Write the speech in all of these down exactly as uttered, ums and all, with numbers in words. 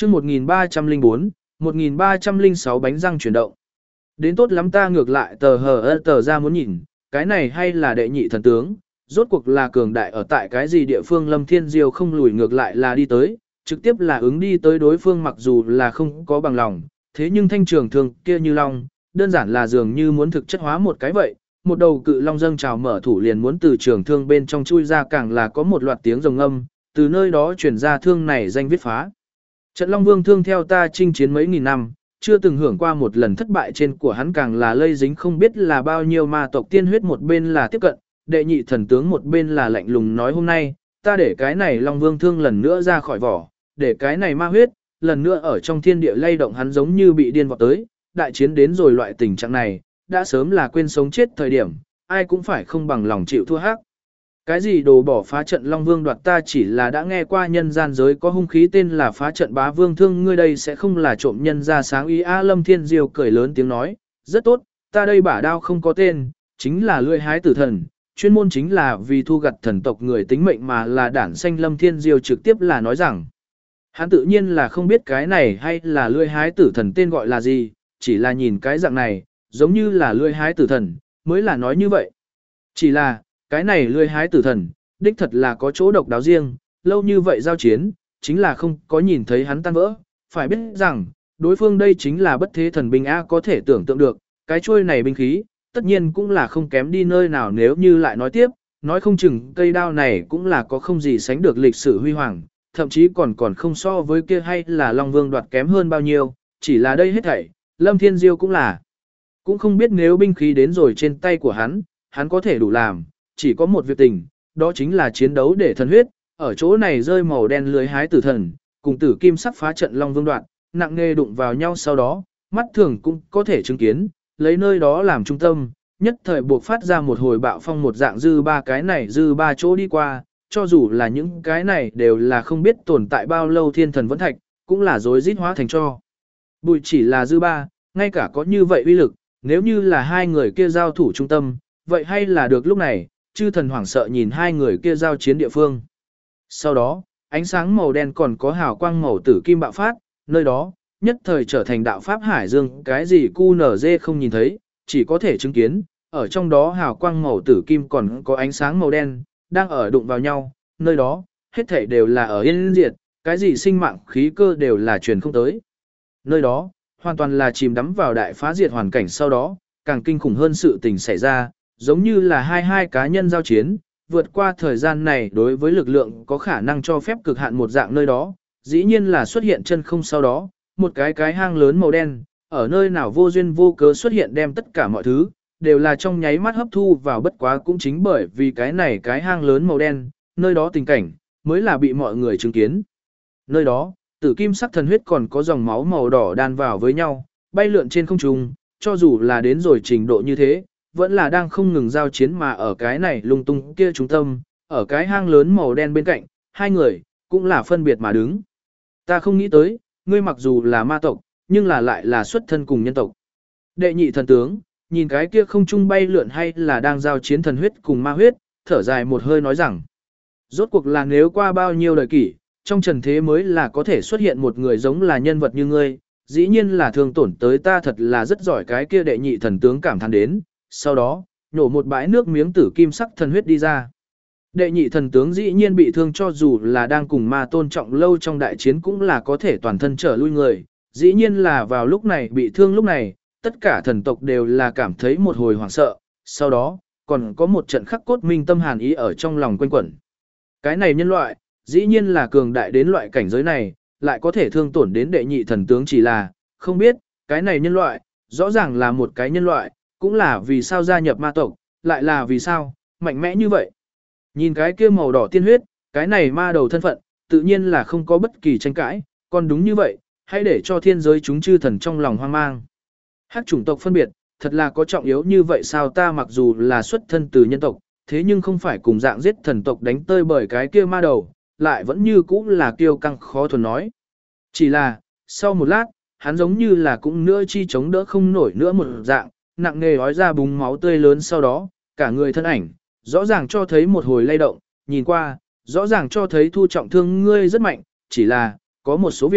chương một nghìn ba trăm lẻ bốn, một nghìn ba trăm lẻ sáu bánh răng chuyển động. Đến tốt lắm ta ngược lại tờ hờ ơ tờ ra muốn nhìn, cái này hay là đệ nhị thần tướng, rốt cuộc là cường đại ở tại cái gì địa phương Lâm Thiên Diêu không lùi ngược lại là đi tới, trực tiếp là ứng đi tới đối phương mặc dù là không có bằng lòng, thế nhưng thanh trường thường kia như long, đơn giản là dường như muốn thực chất hóa một cái vậy, một đầu cự long dâng trào mở thủ liền muốn từ trường thương bên trong chui ra càng là có một loạt tiếng rồng âm, từ nơi đó truyền ra thương này danh viết phá. Trận Long Vương thương theo ta chinh chiến mấy nghìn năm, chưa từng hưởng qua một lần thất bại trên của hắn càng là lây dính không biết là bao nhiêu ma tộc tiên huyết một bên là tiếp cận, đệ nhị thần tướng một bên là lạnh lùng nói hôm nay, ta để cái này Long Vương thương lần nữa ra khỏi vỏ, để cái này ma huyết, lần nữa ở trong thiên địa lay động hắn giống như bị điên vọt tới, đại chiến đến rồi loại tình trạng này, đã sớm là quên sống chết thời điểm, ai cũng phải không bằng lòng chịu thua hắc. Cái gì đồ bỏ phá trận Long Vương đoạt ta chỉ là đã nghe qua nhân gian giới có hung khí tên là phá trận bá vương thương ngươi đây sẽ không là trộm nhân ra sáng ý A Lâm Thiên Diêu cười lớn tiếng nói, rất tốt, ta đây bả đao không có tên, chính là lưỡi hái tử thần, chuyên môn chính là vì thu gặt thần tộc người tính mệnh mà là đản sanh Lâm Thiên Diêu trực tiếp là nói rằng, hắn tự nhiên là không biết cái này hay là lưỡi hái tử thần tên gọi là gì, chỉ là nhìn cái dạng này, giống như là lưỡi hái tử thần, mới là nói như vậy. Chỉ là, cái này lưỡi hái tử thần, đích thật là có chỗ độc đáo riêng, lâu như vậy giao chiến, chính là không có nhìn thấy hắn tan vỡ, phải biết rằng, đối phương đây chính là bất thế thần binh A có thể tưởng tượng được, cái chuôi này binh khí, tất nhiên cũng là không kém đi nơi nào nếu như lại nói tiếp, nói không chừng cây đao này cũng là có không gì sánh được lịch sử huy hoàng, thậm chí còn còn không so với kia hay là Long Vương đoạt kém hơn bao nhiêu, chỉ là đây hết thảy, Lâm Thiên Diêu cũng là, cũng không biết nếu binh khí đến rồi trên tay của hắn, hắn có thể đủ làm, chỉ có một việc tình, đó chính là chiến đấu để thần huyết, ở chỗ này rơi màu đen lưới hái tử thần, cùng tử kim sắc phá trận Long Vương đoạn, nặng nghề đụng vào nhau sau đó, mắt thường cũng có thể chứng kiến, lấy nơi đó làm trung tâm, nhất thời buộc phát ra một hồi bạo phong một dạng dư ba cái này dư ba chỗ đi qua, cho dù là những cái này đều là không biết tồn tại bao lâu thiên thần vẫn thạch, cũng là rối rít hóa thành cho. Bùi chỉ là dư ba, ngay cả có như vậy uy lực, nếu như là hai người kia giao thủ trung tâm, vậy hay là được lúc này, chư thần hoảng sợ nhìn hai người kia giao chiến địa phương. Sau đó, ánh sáng màu đen còn có hào quang màu tử kim bạo phát, nơi đó, nhất thời trở thành đạo pháp hải dương, cái gì cu nở dê không nhìn thấy, chỉ có thể chứng kiến, ở trong đó hào quang màu tử kim còn có ánh sáng màu đen, đang ở đụng vào nhau, nơi đó, hết thảy đều là ở yên diệt, cái gì sinh mạng khí cơ đều là truyền không tới. Nơi đó, hoàn toàn là chìm đắm vào đại phá diệt hoàn cảnh sau đó, càng kinh khủng hơn sự tình xảy ra, giống như là hai hai cá nhân giao chiến, vượt qua thời gian này đối với lực lượng có khả năng cho phép cực hạn một dạng nơi đó, dĩ nhiên là xuất hiện chân không sau đó, một cái cái hang lớn màu đen, ở nơi nào vô duyên vô cớ xuất hiện đem tất cả mọi thứ, đều là trong nháy mắt hấp thu vào bất quá cũng chính bởi vì cái này cái hang lớn màu đen, nơi đó tình cảnh, mới là bị mọi người chứng kiến. Nơi đó, tử kim sắc thần huyết còn có dòng máu màu đỏ đan vào với nhau, bay lượn trên không trung, cho dù là đến rồi trình độ như thế, vẫn là đang không ngừng giao chiến mà ở cái này lung tung kia trung tâm, ở cái hang lớn màu đen bên cạnh, hai người, cũng là phân biệt mà đứng. Ta không nghĩ tới, ngươi mặc dù là ma tộc, nhưng là lại là xuất thân cùng nhân tộc. Đệ nhị thần tướng, nhìn cái kia không trung bay lượn hay là đang giao chiến thần huyết cùng ma huyết, thở dài một hơi nói rằng, rốt cuộc là nếu qua bao nhiêu đời kỷ, trong trần thế mới là có thể xuất hiện một người giống là nhân vật như ngươi, dĩ nhiên là thương tổn tới ta thật là rất giỏi cái kia đệ nhị thần tướng cảm thán đến, sau đó, nhổ một bãi nước miếng tử kim sắc thần huyết đi ra. Đệ nhị thần tướng dĩ nhiên bị thương cho dù là đang cùng ma tôn trọng lâu trong đại chiến cũng là có thể toàn thân trở lui người, dĩ nhiên là vào lúc này bị thương lúc này, tất cả thần tộc đều là cảm thấy một hồi hoảng sợ, sau đó, còn có một trận khắc cốt minh tâm hàn ý ở trong lòng quanh quẩn. Cái này nhân loại, dĩ nhiên là cường đại đến loại cảnh giới này, lại có thể thương tổn đến đệ nhị thần tướng chỉ là, không biết, cái này nhân loại, rõ ràng là một cái nhân loại, cũng là vì sao gia nhập ma tộc, lại là vì sao, mạnh mẽ như vậy. Nhìn cái kia màu đỏ tiên huyết, cái này ma đầu thân phận, tự nhiên là không có bất kỳ tranh cãi, còn đúng như vậy, hãy để cho thiên giới chúng chư thần trong lòng hoang mang. Hắc chủng tộc phân biệt, thật là có trọng yếu như vậy sao ta mặc dù là xuất thân từ nhân tộc, thế nhưng không phải cùng dạng giết thần tộc đánh tơi bởi cái kia ma đầu, lại vẫn như cũ là kiêu căng khó thuần nói. Chỉ là, sau một lát, hắn giống như là cũng nữa chi chống đỡ không nổi nữa một dạng, nặng nề hói ra búng máu tươi lớn sau đó, cả người thân ảnh, rõ ràng cho thấy một hồi lay động, nhìn qua, rõ ràng cho thấy thu trọng thương ngươi rất mạnh, chỉ là, có một số việc,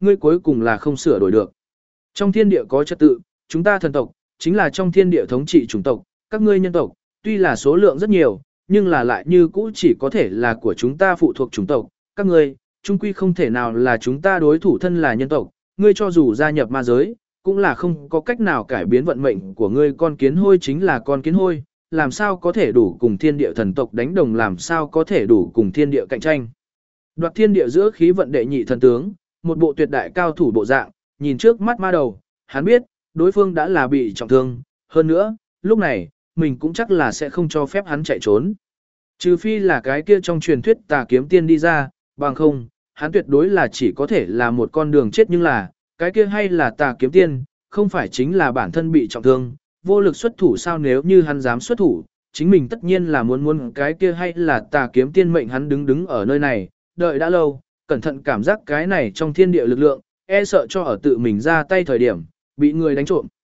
ngươi cuối cùng là không sửa đổi được. Trong thiên địa có trật tự, chúng ta thần tộc, chính là trong thiên địa thống trị chủng tộc, các ngươi nhân tộc, tuy là số lượng rất nhiều, nhưng là lại như cũ chỉ có thể là của chúng ta phụ thuộc chủng tộc, các ngươi, chung quy không thể nào là chúng ta đối thủ thân là nhân tộc, ngươi cho dù gia nhập ma giới, cũng là không có cách nào cải biến vận mệnh của ngươi, con kiến hôi chính là con kiến hôi, làm sao có thể đủ cùng thiên địa thần tộc đánh đồng, làm sao có thể đủ cùng thiên địa cạnh tranh. Đoạt thiên địa giữa khí vận đệ nhị thần tướng, một bộ tuyệt đại cao thủ bộ dạng, nhìn trước mắt ma đầu, hắn biết, đối phương đã là bị trọng thương, hơn nữa, lúc này, mình cũng chắc là sẽ không cho phép hắn chạy trốn. Trừ phi là cái kia trong truyền thuyết tà kiếm tiên đi ra, bằng không, hắn tuyệt đối là chỉ có thể là một con đường chết, nhưng là, cái kia hay là tà kiếm tiên, không phải chính là bản thân bị trọng thương, vô lực xuất thủ sao, nếu như hắn dám xuất thủ, chính mình tất nhiên là muốn muốn cái kia hay là tà kiếm tiên mệnh hắn đứng đứng ở nơi này, đợi đã lâu, cẩn thận cảm giác cái này trong thiên địa lực lượng, e sợ cho ở tự mình ra tay thời điểm, bị người đánh trộm.